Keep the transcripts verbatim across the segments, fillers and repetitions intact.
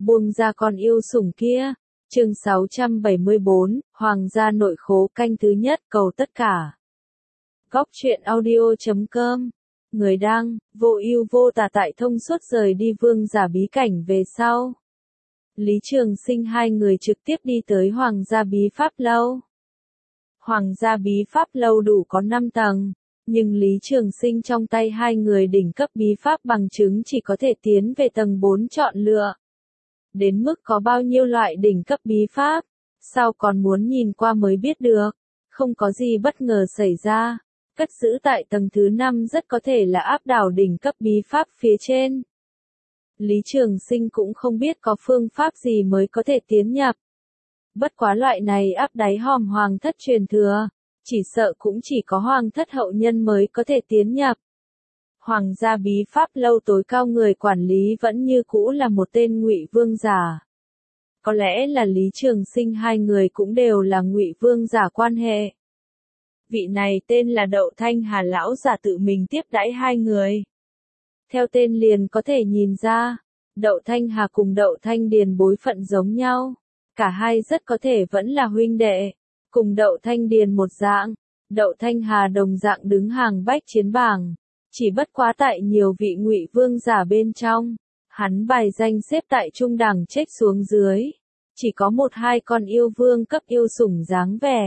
Buông ra con yêu sủng kia. Chương sáu trăm bảy mươi bốn, Hoàng gia nội khố canh thứ nhất, cầu tất cả. Góc truyện audio chấm com. Người đăng, vô ưu vô tà tại thông suốt rời đi vương giả bí cảnh về sau. Lý Trường Sinh hai người trực tiếp đi tới Hoàng gia bí pháp lâu. Hoàng gia bí pháp lâu đủ có năm tầng, nhưng Lý Trường Sinh trong tay hai người đỉnh cấp bí pháp bằng chứng chỉ có thể tiến về tầng bốn chọn lựa. Đến mức có bao nhiêu loại đỉnh cấp bí pháp, sao còn muốn nhìn qua mới biết được, không có gì bất ngờ xảy ra. Cất giữ tại tầng thứ năm rất có thể là áp đảo đỉnh cấp bí pháp phía trên. Lý Trường Sinh cũng không biết có phương pháp gì mới có thể tiến nhập. Bất quá loại này áp đáy hòm hoàng thất truyền thừa, chỉ sợ cũng chỉ có hoàng thất hậu nhân mới có thể tiến nhập. Hoàng gia bí pháp lâu tối cao người quản lý vẫn như cũ là một tên Ngụy vương giả. Có lẽ là Lý Trường Sinh hai người cũng đều là Ngụy vương giả quan hệ. Vị này tên là Đậu Thanh Hà lão giả tự mình tiếp đãi hai người. Theo tên liền có thể nhìn ra, Đậu Thanh Hà cùng Đậu Thanh Điền bối phận giống nhau. Cả hai rất có thể vẫn là huynh đệ, cùng Đậu Thanh Điền một dạng. Đậu Thanh Hà đồng dạng đứng hàng bách chiến bảng, chỉ bất quá tại nhiều vị Ngụy vương giả bên trong, hắn bài danh xếp tại trung đẳng trách xuống dưới, chỉ có một hai con yêu vương cấp yêu sủng dáng vẻ.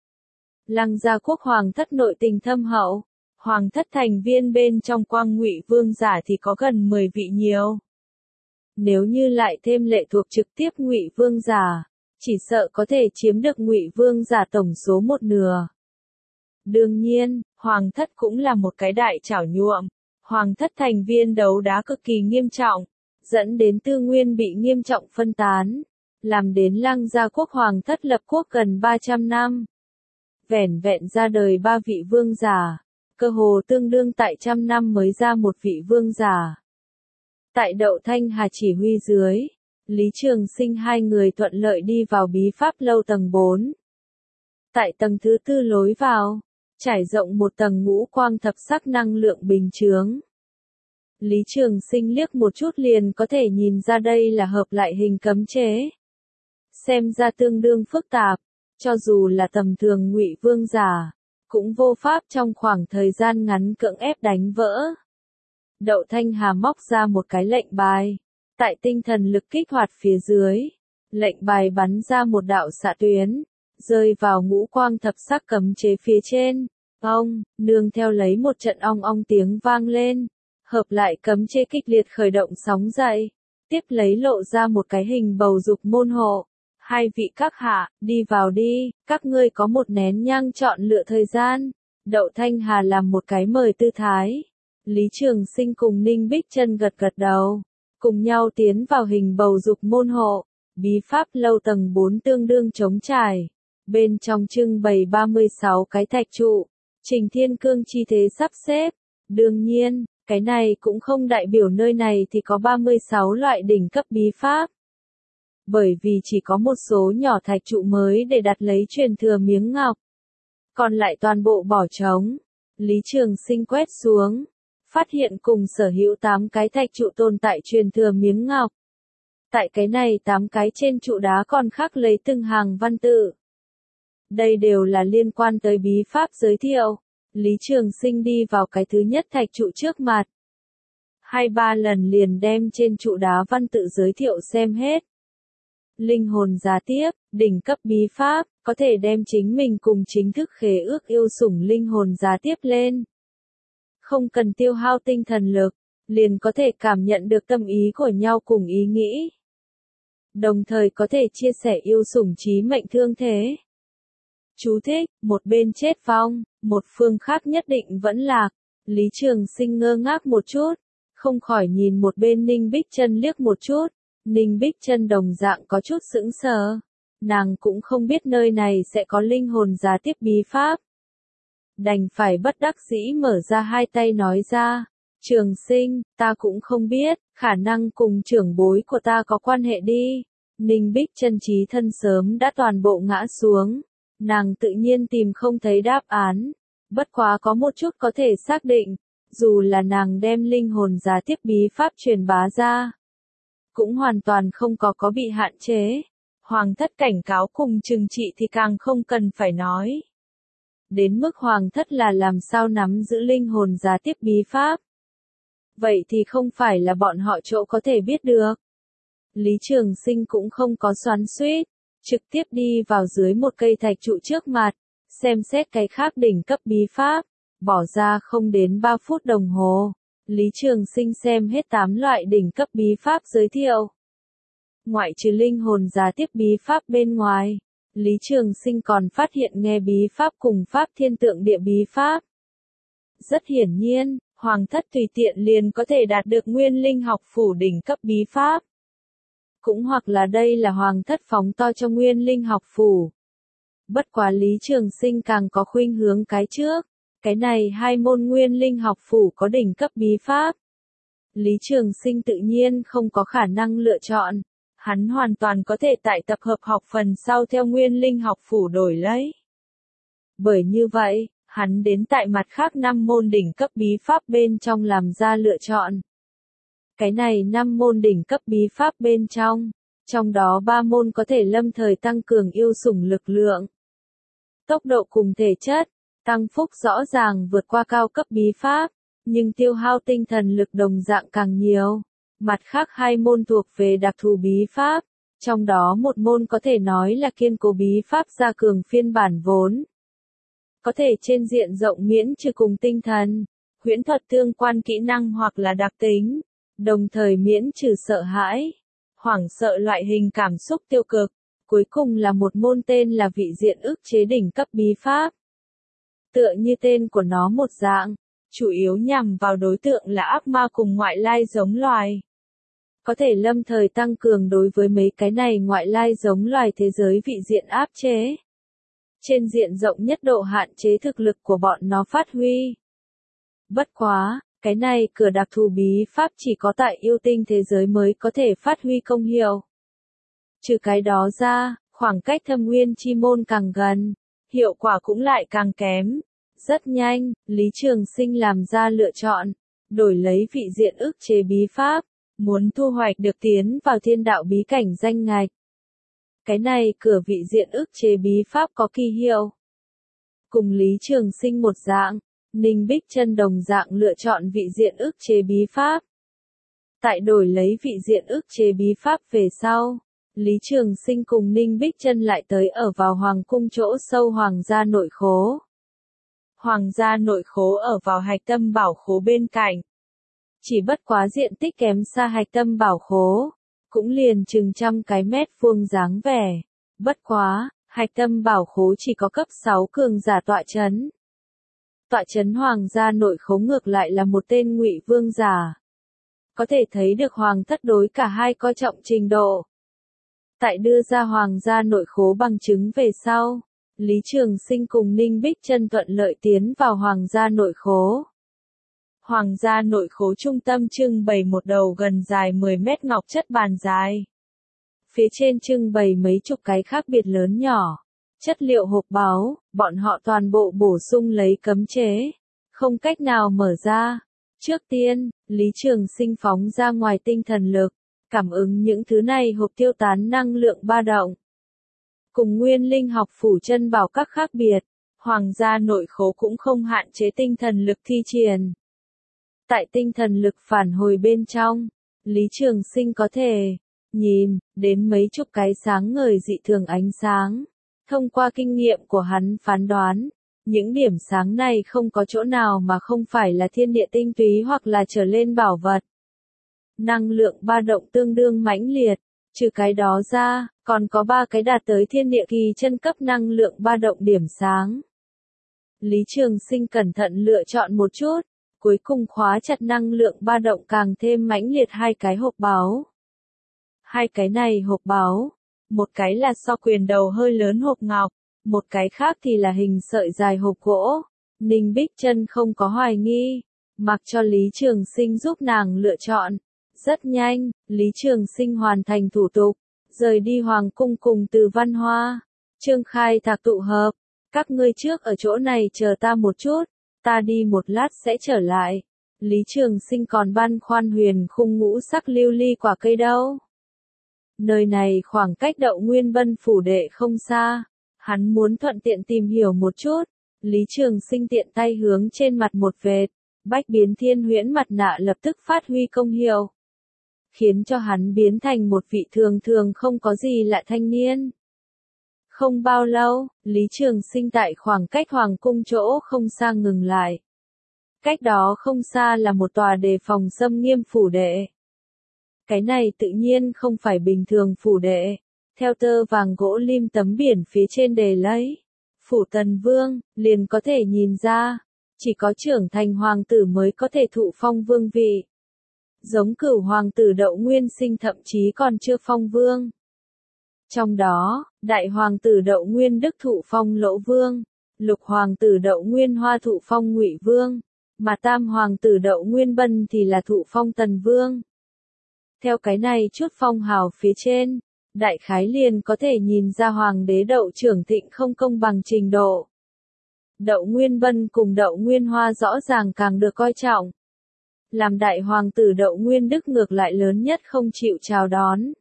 Lăng Gia quốc hoàng thất nội tình thâm hậu, hoàng thất thành viên bên trong quang Ngụy vương giả thì có gần mười vị nhiều. Nếu như lại thêm lệ thuộc trực tiếp Ngụy vương giả, chỉ sợ có thể chiếm được Ngụy vương giả tổng số một nửa. Đương nhiên, hoàng thất cũng là một cái đại chảo nhuộm, hoàng thất thành viên đấu đá cực kỳ nghiêm trọng, dẫn đến tư nguyên bị nghiêm trọng phân tán, làm đến Lăng Gia quốc hoàng thất lập quốc gần ba trăm năm. Vẻn vẹn ra đời ba vị vương giả, cơ hồ tương đương tại trăm năm mới ra một vị vương giả. Tại Đậu Thanh Hà chỉ huy dưới, Lý Trường Sinh hai người thuận lợi đi vào bí pháp lâu tầng bốn. Tại tầng thứ tư lối vào, trải rộng một tầng ngũ quang thập sắc năng lượng bình chướng. Lý Trường Sinh liếc một chút liền có thể nhìn ra đây là hợp lại hình cấm chế. Xem ra tương đương phức tạp, cho dù là tầm thường Ngụy vương giả, cũng vô pháp trong khoảng thời gian ngắn cưỡng ép đánh vỡ. Đậu Thanh Hà móc ra một cái lệnh bài, tại tinh thần lực kích hoạt phía dưới, lệnh bài bắn ra một đạo xạ tuyến, rơi vào ngũ quang thập sắc cấm chế phía trên. Ong, nương theo lấy một trận ong ong tiếng vang lên, hợp lại cấm chế kịch liệt khởi động sóng dậy, tiếp lấy lộ ra một cái hình bầu dục môn hộ. Hai vị các hạ, đi vào đi, các ngươi có một nén nhang chọn lựa thời gian. Đậu Thanh Hà làm một cái mời tư thái. Lý Trường Sinh cùng Ninh Bích Chân gật gật đầu, cùng nhau tiến vào hình bầu dục môn hộ. Bí pháp lâu tầng bốn tương đương trống trải, bên trong trưng bày ba mươi sáu cái thạch trụ, Trình Thiên Cương chi thế sắp xếp. Đương nhiên, cái này cũng không đại biểu nơi này thì có ba mươi sáu loại đỉnh cấp bí pháp. Bởi vì chỉ có một số nhỏ thạch trụ mới để đặt lấy truyền thừa miếng ngọc, còn lại toàn bộ bỏ trống. Lý Trường Sinh quét xuống, phát hiện cùng sở hữu tám cái thạch trụ tồn tại truyền thừa miếng ngọc. Tại cái này tám cái trên trụ đá còn khắc lấy từng hàng văn tự. Đây đều là liên quan tới bí pháp giới thiệu. Lý Trường Sinh đi vào cái thứ nhất thạch trụ trước mặt. Hai ba lần liền đem trên trụ đá văn tự giới thiệu xem hết. Linh hồn giá tiếp, đỉnh cấp bí pháp, có thể đem chính mình cùng chính thức khế ước yêu sủng linh hồn giá tiếp lên. Không cần tiêu hao tinh thần lực, liền có thể cảm nhận được tâm ý của nhau cùng ý nghĩ. Đồng thời có thể chia sẻ yêu sủng chí mệnh thương thế. Chú thích, một bên chết vong, một phương khác nhất định vẫn lạc. Lý Trường Sinh ngơ ngác một chút, không khỏi nhìn một bên Ninh Bích Chân liếc một chút. Ninh Bích Chân đồng dạng có chút sững sờ, nàng cũng không biết nơi này sẽ có linh hồn giá tiếp bí pháp. Đành phải bất đắc dĩ mở ra hai tay nói ra, Trường Sinh, ta cũng không biết, khả năng cùng trưởng bối của ta có quan hệ đi. Ninh Bích Chân trí thân sớm đã toàn bộ ngã xuống, nàng tự nhiên tìm không thấy đáp án, bất quá có một chút có thể xác định, dù là nàng đem linh hồn giá tiếp bí pháp truyền bá ra, cũng hoàn toàn không có có bị hạn chế. Hoàng thất cảnh cáo cùng trừng trị thì càng không cần phải nói. Đến mức hoàng thất là làm sao nắm giữ linh hồn giá tiếp bí pháp. Vậy thì không phải là bọn họ chỗ có thể biết được. Lý Trường Sinh cũng không có xoắn xuýt, trực tiếp đi vào dưới một cây thạch trụ trước mặt, xem xét cái khác đỉnh cấp bí pháp, bỏ ra không đến ba phút đồng hồ. Lý Trường Sinh xem hết tám loại đỉnh cấp bí pháp giới thiệu. Ngoại trừ linh hồn giá tiếp bí pháp bên ngoài, Lý Trường Sinh còn phát hiện nghe bí pháp cùng pháp thiên tượng địa bí pháp. Rất hiển nhiên, hoàng thất tùy tiện liền có thể đạt được nguyên linh học phủ đỉnh cấp bí pháp. Cũng hoặc là đây là hoàng thất phóng to cho nguyên linh học phủ. Bất quá Lý Trường Sinh càng có khuynh hướng cái trước, cái này hai môn nguyên linh học phủ có đỉnh cấp bí pháp. Lý Trường Sinh tự nhiên không có khả năng lựa chọn, hắn hoàn toàn có thể tại tập hợp học phần sau theo nguyên linh học phủ đổi lấy. Bởi như vậy, hắn đến tại mặt khác năm môn đỉnh cấp bí pháp bên trong làm ra lựa chọn. Cái này năm môn đỉnh cấp bí pháp bên trong, trong đó ba môn có thể lâm thời tăng cường yêu sủng lực lượng, tốc độ cùng thể chất, tăng phúc rõ ràng vượt qua cao cấp bí pháp, nhưng tiêu hao tinh thần lực đồng dạng càng nhiều. Mặt khác hai môn thuộc về đặc thù bí pháp, trong đó một môn có thể nói là kiên cố bí pháp gia cường phiên bản vốn. Có thể trên diện rộng miễn trừ cùng tinh thần, huyễn thuật tương quan kỹ năng hoặc là đặc tính, đồng thời miễn trừ sợ hãi, hoảng sợ loại hình cảm xúc tiêu cực. Cuối cùng là một môn tên là vị diện ức chế đỉnh cấp bí pháp. Tựa như tên của nó một dạng, chủ yếu nhằm vào đối tượng là ác ma cùng ngoại lai giống loài. Có thể lâm thời tăng cường đối với mấy cái này ngoại lai giống loài thế giới vị diện áp chế. Trên diện rộng nhất độ hạn chế thực lực của bọn nó phát huy. Bất quá, cái này cửa đặc thù bí pháp chỉ có tại yêu tinh thế giới mới có thể phát huy công hiệu. Trừ cái đó ra, khoảng cách thâm nguyên chi môn càng gần, hiệu quả cũng lại càng kém. Rất nhanh, Lý Trường Sinh làm ra lựa chọn, đổi lấy vị diện ức chế bí pháp, muốn thu hoạch được tiến vào thiên đạo bí cảnh danh ngạch. Cái này cửa vị diện ức chế bí pháp có kỳ hiệu. Cùng Lý Trường Sinh một dạng, Ninh Bích Chân đồng dạng lựa chọn vị diện ức chế bí pháp. Tại đổi lấy vị diện ức chế bí pháp về sau, Lý Trường Sinh cùng Ninh Bích Chân lại tới ở vào hoàng cung chỗ sâu hoàng gia nội khố. Hoàng gia nội khố ở vào hạch tâm bảo khố bên cạnh. Chỉ bất quá diện tích kém xa hạch tâm bảo khố, cũng liền chừng trăm cái mét vuông dáng vẻ. Bất quá, hạch tâm bảo khố chỉ có cấp sáu cường giả tọa chấn. Tọa chấn hoàng gia nội khố ngược lại là một tên ngụy vương giả. Có thể thấy được hoàng thất đối cả hai coi trọng trình độ. Tại đưa ra hoàng gia nội khố bằng chứng về sau, Lý Trường Sinh cùng Ninh Bích Chân thuận lợi tiến vào hoàng gia nội khố. Hoàng gia nội khố trung tâm trưng bày một đầu gần dài mười mét ngọc chất bàn dài. Phía trên trưng bày mấy chục cái khác biệt lớn nhỏ, chất liệu hộp báu, bọn họ toàn bộ bổ sung lấy cấm chế, không cách nào mở ra. Trước tiên, Lý Trường Sinh phóng ra ngoài tinh thần lực, cảm ứng những thứ này hộp tiêu tán năng lượng ba động. Cùng nguyên linh học phủ chân bảo các khác biệt, hoàng gia nội khố cũng không hạn chế tinh thần lực thi triển. Tại tinh thần lực phản hồi bên trong, Lý Trường Sinh có thể nhìn đến mấy chục cái sáng ngời dị thường ánh sáng. Thông qua kinh nghiệm của hắn phán đoán, những điểm sáng này không có chỗ nào mà không phải là thiên địa tinh túy hoặc là trở lên bảo vật. Năng lượng ba động tương đương mãnh liệt, trừ cái đó ra, còn có ba cái đạt tới thiên địa kỳ chân cấp năng lượng ba động điểm sáng. Lý Trường Sinh cẩn thận lựa chọn một chút, cuối cùng khóa chặt năng lượng ba động càng thêm mãnh liệt hai cái hộp báu. Hai cái này hộp báu, một cái là so quyền đầu hơi lớn hộp ngọc, một cái khác thì là hình sợi dài hộp gỗ. Ninh Bích Chân không có hoài nghi, mặc cho Lý Trường Sinh giúp nàng lựa chọn. Rất nhanh, Lý Trường Sinh hoàn thành thủ tục, rời đi hoàng cung cùng Từ Văn Hoa. Trương Khai Thạc tụ hợp, các ngươi trước ở chỗ này chờ ta một chút, ta đi một lát sẽ trở lại. Lý Trường Sinh còn băn khoăn huyền khung ngũ sắc lưu ly quả cây đâu. Nơi này khoảng cách Đậu Nguyên Bân phủ đệ không xa, hắn muốn thuận tiện tìm hiểu một chút. Lý Trường Sinh tiện tay hướng trên mặt một vệt, bách biến thiên huyễn mặt nạ lập tức phát huy công hiệu, khiến cho hắn biến thành một vị thường thường không có gì lạ thanh niên. Không bao lâu, Lý Trường Sinh tại khoảng cách hoàng cung chỗ không xa ngừng lại. Cách đó không xa là một tòa đề phòng xâm nghiêm phủ đệ. Cái này tự nhiên không phải bình thường phủ đệ. Theo tơ vàng gỗ lim tấm biển phía trên đề lấy phủ Tần Vương, liền có thể nhìn ra, chỉ có trưởng thành hoàng tử mới có thể thụ phong vương vị. Giống cửu hoàng tử Đậu Nguyên Sinh thậm chí còn chưa phong vương. Trong đó, đại hoàng tử Đậu Nguyên Đức thụ phong Lỗ Vương, lục hoàng tử Đậu Nguyên Hoa thụ phong Ngụy Vương, mà tam hoàng tử Đậu Nguyên Bân thì là thụ phong Tần Vương. Theo cái này chút phong hào phía trên, đại khái liền có thể nhìn ra hoàng đế Đậu Trưởng Thịnh không công bằng trình độ. Đậu Nguyên Bân cùng Đậu Nguyên Hoa rõ ràng càng được coi trọng. Làm đại hoàng tử Đậu Nguyên Đức ngược lại lớn nhất không chịu chào đón.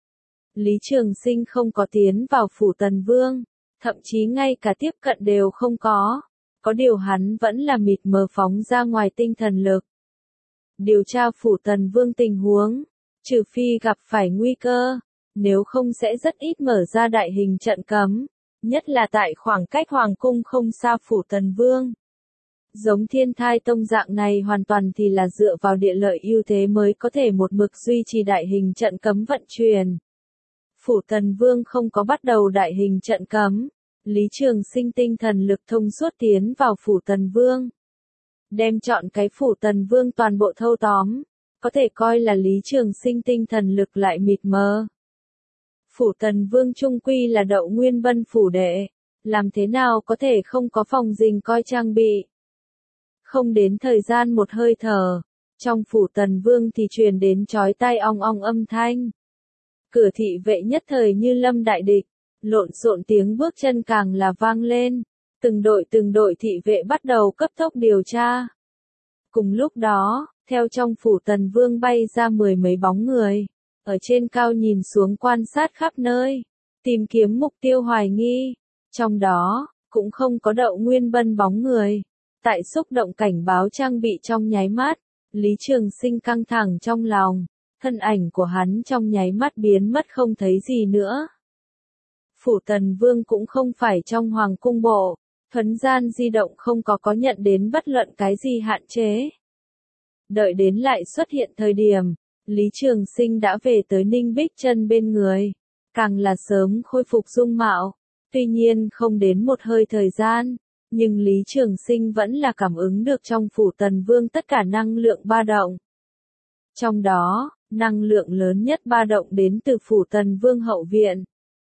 Lý Trường Sinh không có tiến vào phủ Tần Vương, thậm chí ngay cả tiếp cận đều không có. Có điều hắn vẫn là mịt mờ phóng ra ngoài tinh thần lực. Điều tra phủ Tần Vương tình huống, trừ phi gặp phải nguy cơ, nếu không sẽ rất ít mở ra đại hình trận cấm, nhất là tại khoảng cách hoàng cung không xa phủ Tần Vương. Giống Thiên Thai Tông dạng này hoàn toàn thì là dựa vào địa lợi ưu thế mới có thể một mực duy trì đại hình trận cấm vận chuyển. Phủ Tần Vương không có bắt đầu đại hình trận cấm. Lý Trường Sinh tinh thần lực thông suốt tiến vào phủ Tần Vương. Đem chọn cái phủ Tần Vương toàn bộ thâu tóm, có thể coi là Lý Trường Sinh tinh thần lực lại mịt mờ. Phủ Tần Vương chung quy là Đậu Nguyên Bân phủ đệ, làm thế nào có thể không có phòng dình coi trang bị. Không đến thời gian một hơi thở, trong phủ Tần Vương thì truyền đến chói tai ong ong âm thanh. Cửa thị vệ nhất thời như lâm đại địch, lộn xộn tiếng bước chân càng là vang lên, từng đội từng đội thị vệ bắt đầu cấp tốc điều tra. Cùng lúc đó, theo trong phủ Tần Vương bay ra mười mấy bóng người, ở trên cao nhìn xuống quan sát khắp nơi, tìm kiếm mục tiêu hoài nghi, trong đó, cũng không có Đậu Nguyên Bân bóng người. Tại xúc động cảnh báo trang bị trong nháy mắt, Lý Trường Sinh căng thẳng trong lòng, thân ảnh của hắn trong nháy mắt biến mất không thấy gì nữa. Phủ Tần Vương cũng không phải trong hoàng cung bộ, thuấn gian di động không có có nhận đến bất luận cái gì hạn chế. Đợi đến lại xuất hiện thời điểm, Lý Trường Sinh đã về tới Ninh Bích Chân bên người, càng là sớm khôi phục dung mạo, tuy nhiên không đến một hơi thời gian. Nhưng Lý Trường Sinh vẫn là cảm ứng được trong phủ Tần Vương tất cả năng lượng ba động. Trong đó, năng lượng lớn nhất ba động đến từ phủ Tần Vương hậu viện.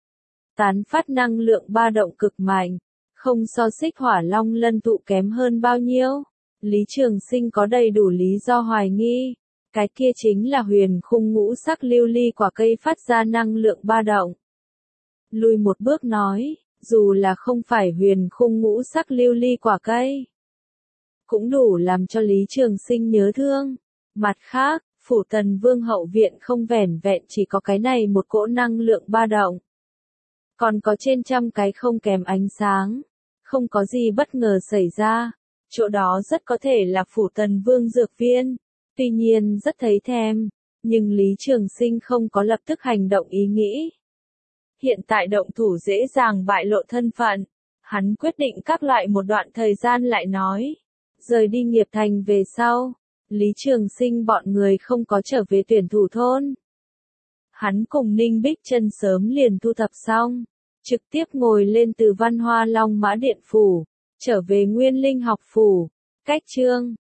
Tán phát năng lượng ba động cực mạnh, không so xích Hỏa Long Lân tụ kém hơn bao nhiêu. Lý Trường Sinh có đầy đủ lý do hoài nghi, cái kia chính là huyền khung ngũ sắc lưu ly quả cây phát ra năng lượng ba động. Lùi một bước nói, dù là không phải huyền khung ngũ sắc lưu ly quả cây, cũng đủ làm cho Lý Trường Sinh nhớ thương. Mặt khác, phủ Tần Vương hậu viện không vẻn vẹn chỉ có cái này một cỗ năng lượng ba động, còn có trên trăm cái không kém ánh sáng. Không có gì bất ngờ xảy ra, chỗ đó rất có thể là phủ Tần Vương dược viên. Tuy nhiên rất thấy thèm, nhưng Lý Trường Sinh không có lập tức hành động ý nghĩ. Hiện tại động thủ dễ dàng bại lộ thân phận, hắn quyết định các loại một đoạn thời gian lại nói. Rời đi Nghiệp Thành về sau, Lý Trường Sinh bọn người không có trở về tuyển thủ thôn. Hắn cùng Ninh Bích Chân sớm liền thu thập xong, trực tiếp ngồi lên từ Văn Hoa Long Mã Điện Phủ, trở về Nguyên Linh học phủ. Cách chương